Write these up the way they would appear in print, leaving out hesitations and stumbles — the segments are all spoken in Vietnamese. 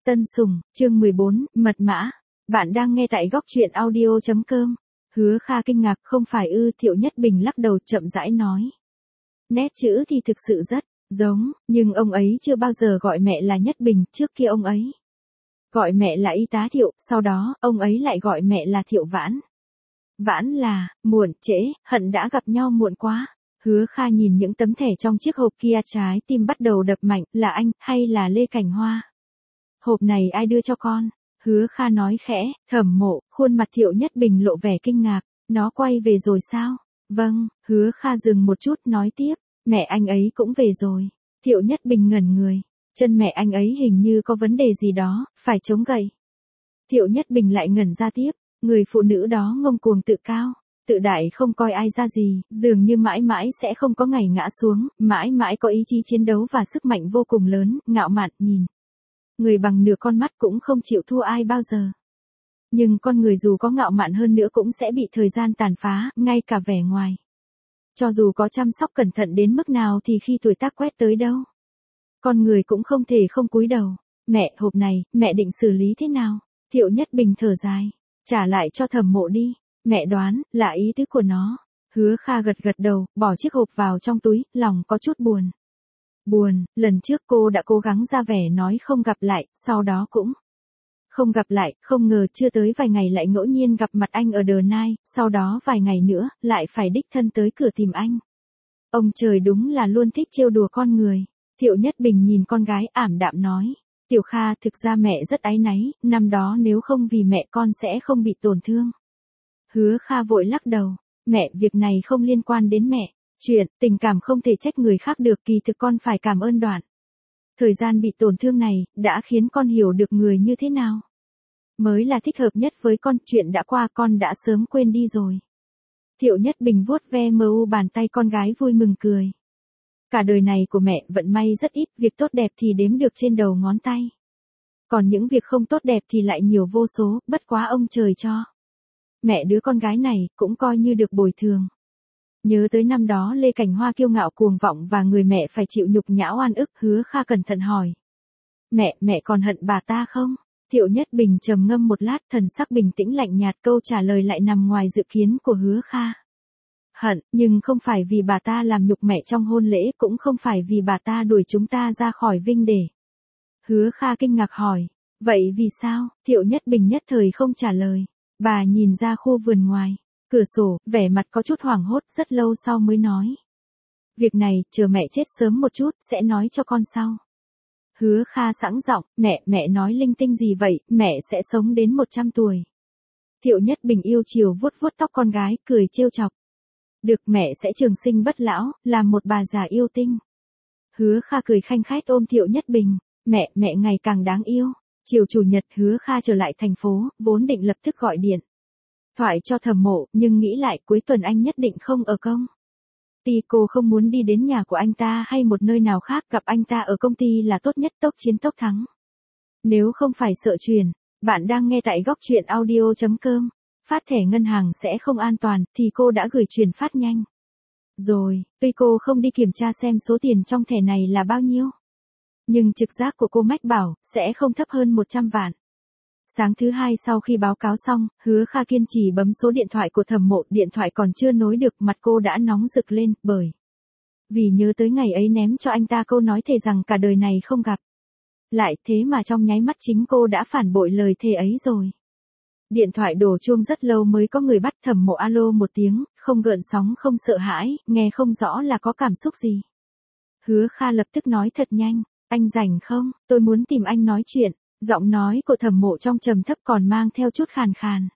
Tân Sủng, chương 14, mật mã. Bạn đang nghe tại góc truyện audio.com. Hứa Kha kinh ngạc, không phải ư? Thiệu Nhất Bình lắc đầu chậm rãi nói. Nét chữ thì thực sự rất giống, nhưng ông ấy chưa bao giờ gọi mẹ là Nhất Bình, trước kia ông ấy gọi mẹ là y tá Thiệu, sau đó, ông ấy lại gọi mẹ là Thiệu Vãn. Vãn là, muộn, trễ, hận đã gặp nhau muộn quá. Hứa Kha nhìn những tấm thẻ trong chiếc hộp kia, trái tim bắt đầu đập mạnh, là anh, hay là Lê Cảnh Hoa? Hộp này ai đưa cho con? Hứa Kha nói khẽ. Thẩm Mộ. Khuôn mặt Thiệu Nhất Bình lộ vẻ kinh ngạc. Nó quay về rồi sao? Vâng. Hứa Kha dừng một chút nói tiếp. Mẹ anh ấy cũng về rồi. Thiệu Nhất Bình ngẩn người. Chân mẹ anh ấy hình như có vấn đề gì đó, phải chống gậy. Thiệu Nhất Bình lại ngẩn ra tiếp. Người phụ nữ đó ngông cuồng tự cao, tự đại, không coi ai ra gì, dường như mãi mãi sẽ không có ngày ngã xuống, mãi mãi có ý chí chiến đấu và sức mạnh vô cùng lớn, ngạo mạn, nhìn người bằng nửa con mắt cũng không chịu thua ai bao giờ. Nhưng con người dù có ngạo mạn hơn nữa cũng sẽ bị thời gian tàn phá, ngay cả vẻ ngoài. Cho dù có chăm sóc cẩn thận đến mức nào thì khi tuổi tác quét tới đâu, con người cũng không thể không cúi đầu. Mẹ, hộp này, mẹ định xử lý thế nào? Thiệu Nhất Bình thở dài. Trả lại cho Thẩm Mộ đi. Mẹ đoán, là ý tứ của nó. Hứa Kha gật gật đầu, bỏ chiếc hộp vào trong túi, lòng có chút buồn. Buồn, lần trước cô đã cố gắng ra vẻ nói không gặp lại, sau đó cũng không gặp lại, không ngờ chưa tới vài ngày lại ngẫu nhiên gặp mặt anh ở Đờ Nai, sau đó vài ngày nữa, lại phải đích thân tới cửa tìm anh. Ông trời đúng là luôn thích trêu đùa con người. Thiệu Nhất Bình nhìn con gái ảm đạm nói. Tiểu Kha, thực ra mẹ rất áy náy, năm đó nếu không vì mẹ con sẽ không bị tổn thương. Hứa Kha vội lắc đầu. Mẹ, việc này không liên quan đến mẹ. Chuyện, tình cảm không thể trách người khác được, kỳ thực con phải cảm ơn Đoạn. Thời gian bị tổn thương này, đã khiến con hiểu được người như thế nào mới là thích hợp nhất với con, chuyện đã qua con đã sớm quên đi rồi. Thiệu Nhất Bình vuốt ve bàn tay con gái vui mừng cười. Cả đời này của mẹ vận may rất ít, việc tốt đẹp thì đếm được trên đầu ngón tay. Còn những việc không tốt đẹp thì lại nhiều vô số, bất quá ông trời cho. Mẹ đứa con gái này cũng coi như được bồi thường. Nhớ tới năm đó Lê Cảnh Hoa kiêu ngạo cuồng vọng và người mẹ phải chịu nhục nhã oan ức, Hứa Kha cẩn thận hỏi. Mẹ còn hận bà ta không? Thiệu Nhất Bình trầm ngâm một lát, thần sắc bình tĩnh lạnh nhạt, câu trả lời lại nằm ngoài dự kiến của Hứa Kha. Hận, nhưng không phải vì bà ta làm nhục mẹ trong hôn lễ, cũng không phải vì bà ta đuổi chúng ta ra khỏi Vinh Đề. Hứa Kha kinh ngạc hỏi. Vậy vì sao? Thiệu Nhất Bình nhất thời không trả lời. Bà nhìn ra khu vườn ngoài cửa sổ, vẻ mặt có chút hoảng hốt, rất lâu sau mới nói. Việc này, chờ mẹ chết sớm một chút, sẽ nói cho con sau. Hứa Kha sẵn giọng. Mẹ nói linh tinh gì vậy, mẹ sẽ sống đến 100 tuổi. Thiệu Nhất Bình yêu chiều vuốt vuốt tóc con gái, cười trêu chọc. Được, mẹ sẽ trường sinh bất lão, làm một bà già yêu tinh. Hứa Kha cười khanh khách ôm Thiệu Nhất Bình. Mẹ ngày càng đáng yêu. Chiều chủ nhật, Hứa Kha trở lại thành phố, vốn định lập tức gọi điện thoại cho Thẩm Mộ, nhưng nghĩ lại cuối tuần anh nhất định không ở công ty, cô không muốn đi đến nhà của anh ta hay một nơi nào khác, gặp anh ta ở công ty là tốt nhất, tốc chiến tốc thắng. Nếu không phải sợ truyền, bạn đang nghe tại góc truyện audio.com, phát thẻ ngân hàng sẽ không an toàn, thì cô đã gửi truyền phát nhanh rồi, tuy cô không đi kiểm tra xem số tiền trong thẻ này là bao nhiêu. Nhưng trực giác của cô mách bảo, sẽ không thấp hơn 100 vạn. Sáng thứ hai sau khi báo cáo xong, Hứa Kha kiên trì bấm số điện thoại của Thẩm Mộ, điện thoại còn chưa nối được, mặt cô đã nóng rực lên, bởi vì nhớ tới ngày ấy ném cho anh ta câu nói thề rằng cả đời này không gặp lại, thế mà trong nháy mắt chính cô đã phản bội lời thề ấy rồi. Điện thoại đổ chuông rất lâu mới có người bắt. Thẩm Mộ alo một tiếng, không gợn sóng không sợ hãi, nghe không rõ là có cảm xúc gì. Hứa Kha lập tức nói thật nhanh. Anh rảnh không? Tôi muốn tìm anh nói chuyện. Giọng nói của Thẩm Mộ trong trầm thấp còn mang theo chút khàn khàn.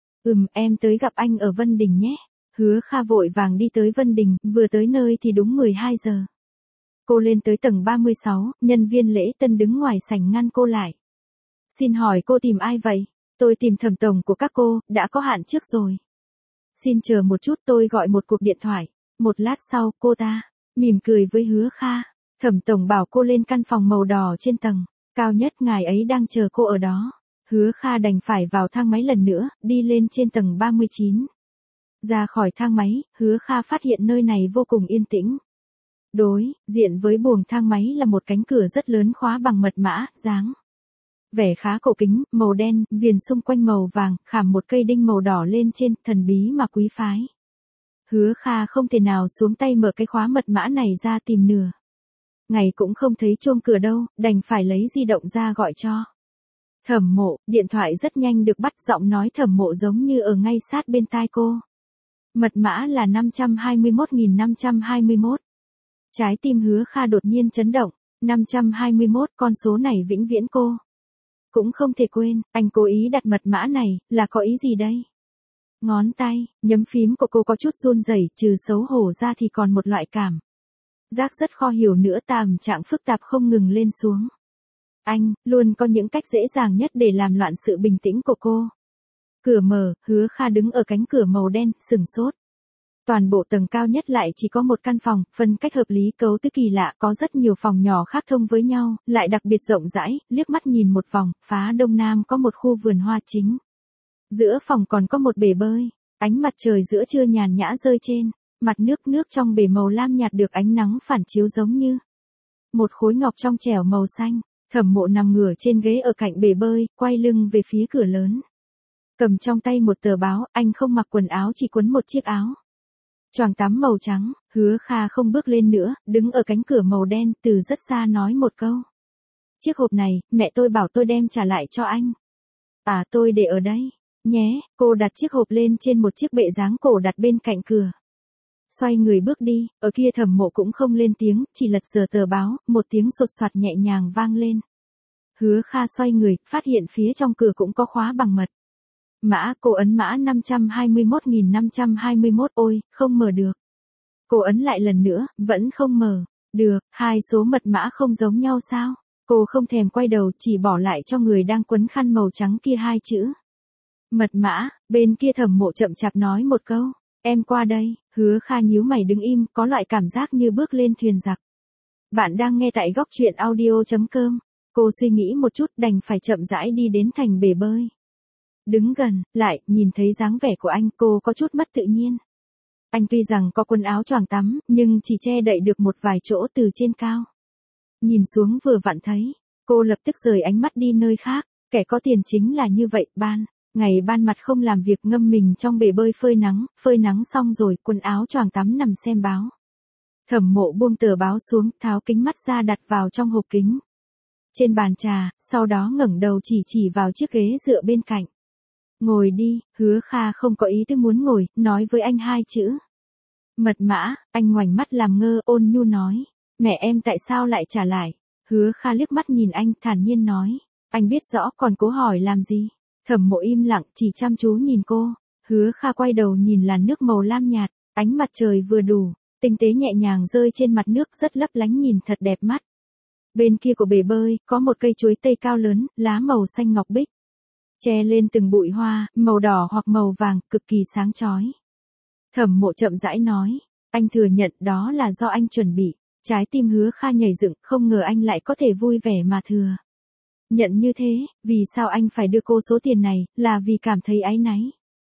Em tới gặp anh ở Vân Đình nhé. Hứa Kha vội vàng đi tới Vân Đình, vừa tới nơi thì đúng 12 giờ. Cô lên tới tầng 36, nhân viên lễ tân đứng ngoài sảnh ngăn cô lại. Xin hỏi cô tìm ai vậy? Tôi tìm Thẩm tổng của các cô, đã có hạn trước rồi. Xin chờ một chút, tôi gọi một cuộc điện thoại. Một lát sau, cô ta mỉm cười với Hứa Kha. Thẩm tổng bảo cô lên căn phòng màu đỏ trên tầng cao nhất, ngài ấy đang chờ cô ở đó. Hứa Kha đành phải vào thang máy lần nữa, đi lên trên tầng 39. Ra khỏi thang máy, Hứa Kha phát hiện nơi này vô cùng yên tĩnh. Đối diện với buồng thang máy là một cánh cửa rất lớn khóa bằng mật mã, dáng Vẻ khá cổ kính, màu đen, viền xung quanh màu vàng, khảm một cây đinh màu đỏ lên trên, thần bí mà quý phái. Hứa Kha không thể nào xuống tay mở cái khóa mật mã này ra tìm nửa ngày cũng không thấy chuông cửa đâu, đành phải lấy di động ra gọi cho Thẩm Mộ. Điện thoại rất nhanh được bắt, giọng nói Thẩm Mộ giống như ở ngay sát bên tai cô. Mật mã là 521.521. Trái tim Hứa Kha đột nhiên chấn động. 521, con số này vĩnh viễn cô cũng không thể quên. Anh cố ý đặt mật mã này, là có ý gì đây? Ngón tay, nhấm phím của cô có chút run rẩy, trừ xấu hổ ra thì còn một loại cảm giác rất khó hiểu nữa, tâm trạng phức tạp không ngừng lên xuống. Anh luôn có những cách dễ dàng nhất để làm loạn sự bình tĩnh của cô. Cửa mở, Hứa Kha đứng ở cánh cửa màu đen, sửng sốt. Toàn bộ tầng cao nhất lại chỉ có một căn phòng, phân cách hợp lý, cấu tư kỳ lạ, có rất nhiều phòng nhỏ khác thông với nhau, lại đặc biệt rộng rãi, liếc mắt nhìn một vòng, phá đông nam có một khu vườn hoa chính. Giữa phòng còn có một bể bơi, ánh mặt trời giữa trưa nhàn nhã rơi trên mặt nước, nước trong bể màu lam nhạt được ánh nắng phản chiếu giống như một khối ngọc trong trẻo màu xanh. Thẩm Mộ nằm ngửa trên ghế ở cạnh bể bơi, quay lưng về phía cửa lớn. Cầm trong tay một tờ báo, anh không mặc quần áo, chỉ quấn một chiếc áo choàng tắm màu trắng. Hứa Kha không bước lên nữa, đứng ở cánh cửa màu đen, từ rất xa nói một câu. Chiếc hộp này, mẹ tôi bảo tôi đem trả lại cho anh. À, tôi để ở đây nhé. Cô đặt chiếc hộp lên trên một chiếc bệ dáng cổ đặt bên cạnh cửa. Xoay người bước đi, ở kia Thẩm Mộ cũng không lên tiếng, chỉ lật dở tờ báo, một tiếng sột soạt nhẹ nhàng vang lên. Hứa Kha xoay người, phát hiện phía trong cửa cũng có khóa bằng mật mã. Cô ấn mã 521.521, ôi, không mở được. Cô ấn lại lần nữa, vẫn không mở được. Hai số mật mã không giống nhau sao? Cô không thèm quay đầu, chỉ bỏ lại cho người đang quấn khăn màu trắng kia hai chữ mật mã. Bên kia Thẩm Mộ chậm chạp nói một câu. Em qua đây. Hứa Kha nhíu mày đứng im, có loại cảm giác như bước lên thuyền giặc. Bạn đang nghe tại góc truyện audio.com. Cô suy nghĩ một chút, đành phải chậm rãi đi đến thành bể bơi. Đứng gần lại, nhìn thấy dáng vẻ của anh, cô có chút mất tự nhiên. Anh tuy rằng có quần áo choàng tắm, nhưng chỉ che đậy được một vài chỗ từ trên cao nhìn xuống vừa vặn thấy. Cô lập tức rời ánh mắt đi nơi khác. Kẻ có tiền chính là như vậy, ngày ban mặt không làm việc, ngâm mình trong bể bơi phơi nắng xong rồi, quần áo choàng tắm nằm xem báo. Thẩm Mộ buông tờ báo xuống, tháo kính mắt ra đặt vào trong hộp kính trên bàn trà, sau đó ngẩng đầu chỉ vào chiếc ghế dựa bên cạnh. Ngồi đi. Hứa Kha không có ý tứ muốn ngồi, nói với anh hai chữ mật mã. Anh ngoảnh mắt làm ngơ, ôn nhu nói. Mẹ em tại sao lại trả lại? Hứa Kha liếc mắt nhìn anh, thản nhiên nói. Anh biết rõ, còn cố hỏi làm gì? Thẩm Mộ im lặng, chỉ chăm chú nhìn cô. Hứa Kha quay đầu nhìn làn nước màu lam nhạt, ánh mặt trời vừa đủ, tinh tế nhẹ nhàng rơi trên mặt nước, rất lấp lánh, nhìn thật đẹp mắt. Bên kia của bể bơi, có một cây chuối tây cao lớn, lá màu xanh ngọc bích, che lên từng bụi hoa, màu đỏ hoặc màu vàng, cực kỳ sáng chói. Thẩm Mộ chậm rãi nói. Anh thừa nhận đó là do anh chuẩn bị. Trái tim Hứa Kha nhảy dựng, không ngờ anh lại có thể vui vẻ mà thừa nhận như thế. Vì sao anh phải đưa cô số tiền này, là vì cảm thấy áy náy?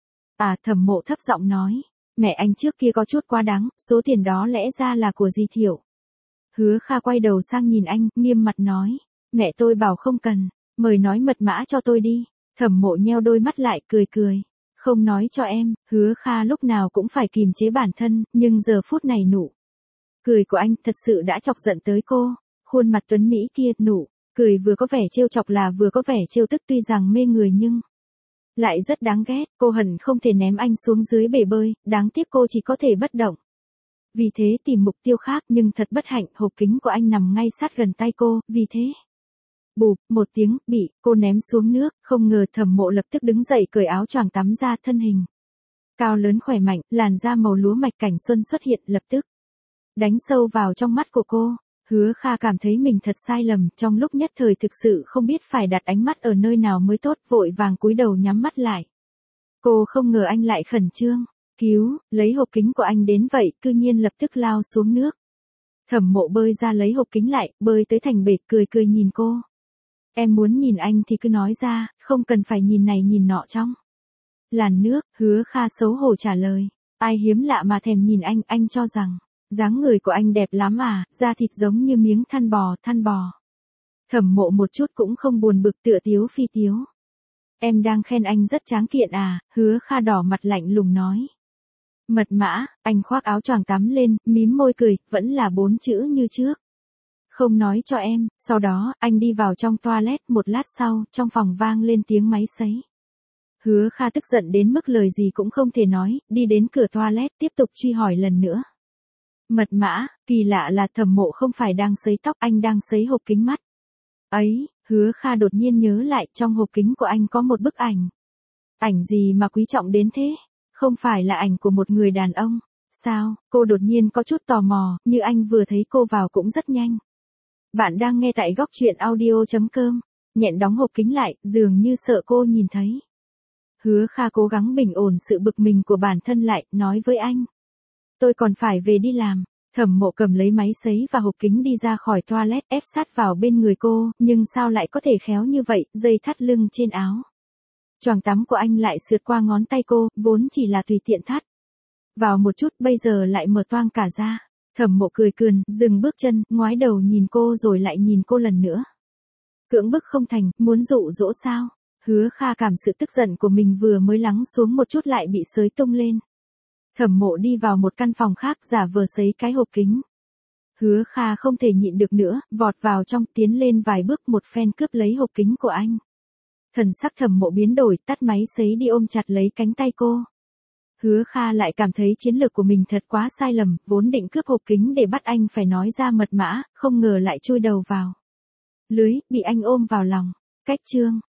À, Thẩm Mộ thấp giọng nói. Mẹ anh trước kia có chút quá đáng, số tiền đó lẽ ra là của Di Thiệu. Hứa Kha quay đầu sang nhìn anh, nghiêm mặt nói. Mẹ tôi bảo không cần, mời nói mật mã cho tôi đi. Thẩm Mộ nheo đôi mắt lại, cười. Không nói cho em. Hứa Kha lúc nào cũng phải kìm chế bản thân, nhưng giờ phút này nụ cười của anh thật sự đã chọc giận tới cô. Khuôn mặt tuấn mỹ kia, nụ cười vừa có vẻ trêu chọc là vừa có vẻ trêu tức, tuy rằng mê người nhưng lại rất đáng ghét. Cô hận không thể ném anh xuống dưới bể bơi, đáng tiếc cô chỉ có thể bất động. Vì thế tìm mục tiêu khác, nhưng thật bất hạnh, hộp kính của anh nằm ngay sát gần tay cô, vì thế bụp một tiếng, bị cô ném xuống nước. Không ngờ Thẩm Mộ lập tức đứng dậy, cởi áo choàng tắm ra, thân hình cao lớn khỏe mạnh, làn da màu lúa mạch cảnh xuân xuất hiện, lập tức đánh sâu vào trong mắt của cô. Hứa Kha cảm thấy mình thật sai lầm, trong lúc nhất thời thực sự không biết phải đặt ánh mắt ở nơi nào mới tốt, vội vàng cúi đầu nhắm mắt lại. Cô không ngờ anh lại khẩn trương lấy hộp kính của anh đến vậy, cư nhiên lập tức lao xuống nước. Thẩm Mộ bơi ra lấy hộp kính lại, bơi tới thành bể, cười nhìn cô. Em muốn nhìn anh thì cứ nói ra, không cần phải nhìn này nhìn nọ trong làn nước. Hứa Kha xấu hổ trả lời. Ai hiếm lạ mà thèm nhìn anh cho rằng dáng người của anh đẹp lắm à, da thịt giống như miếng than bò. Thẩm Mộ một chút cũng không buồn bực, tựa tiếu phi tiếu. Em đang khen anh rất tráng kiện à? Hứa Kha đỏ mặt lạnh lùng nói. Mật mã, anh khoác áo choàng tắm lên, mím môi cười, vẫn là 4 chữ như trước. Không nói cho em. Sau đó, anh đi vào trong toilet, một lát sau, trong phòng vang lên tiếng máy sấy. Hứa Kha tức giận đến mức lời gì cũng không thể nói, đi đến cửa toilet tiếp tục truy hỏi lần nữa. Mật mã, kỳ lạ là Thẩm Mộ không phải đang sấy tóc, anh đang sấy hộp kính mắt. Ấy, Hứa Kha đột nhiên nhớ lại, trong hộp kính của anh có một bức ảnh. Ảnh gì mà quý trọng đến thế? Không phải là ảnh của một người đàn ông. Sao? Cô đột nhiên có chút tò mò, như anh vừa thấy cô vào cũng rất nhanh. Bạn đang nghe tại góc truyện audio.com. Nhẹn đóng hộp kính lại, dường như sợ cô nhìn thấy. Hứa Kha cố gắng bình ổn sự bực mình của bản thân lại, nói với anh. Tôi còn phải về đi làm. Thẩm Mộ cầm lấy máy sấy và hộp kính đi ra khỏi toilet, ép sát vào bên người cô, nhưng sao lại có thể khéo như vậy, dây thắt lưng trên áo. Choàng tắm của anh lại sượt qua ngón tay cô, vốn chỉ là tùy tiện thắt vào một chút, bây giờ lại mở toang cả ra. Thẩm Mộ cười cườn, dừng bước chân, ngoái đầu nhìn cô rồi lại nhìn cô lần nữa. Cưỡng bức không thành, muốn dụ dỗ sao? Hứa Kha cảm sự tức giận của mình vừa mới lắng xuống một chút lại bị xới tung lên. Thẩm Mộ đi vào một căn phòng khác, giả vờ sấy cái hộp kính. Hứa Kha không thể nhịn được nữa, vọt vào trong, tiến lên vài bước, một phen cướp lấy hộp kính của anh. Thần sắc Thẩm Mộ biến đổi, tắt máy sấy đi, ôm chặt lấy cánh tay cô. Hứa Kha lại cảm thấy chiến lược của mình thật quá sai lầm, vốn định cướp hộp kính để bắt anh phải nói ra mật mã, không ngờ lại chui đầu vào lưới, bị anh ôm vào lòng. Cách chương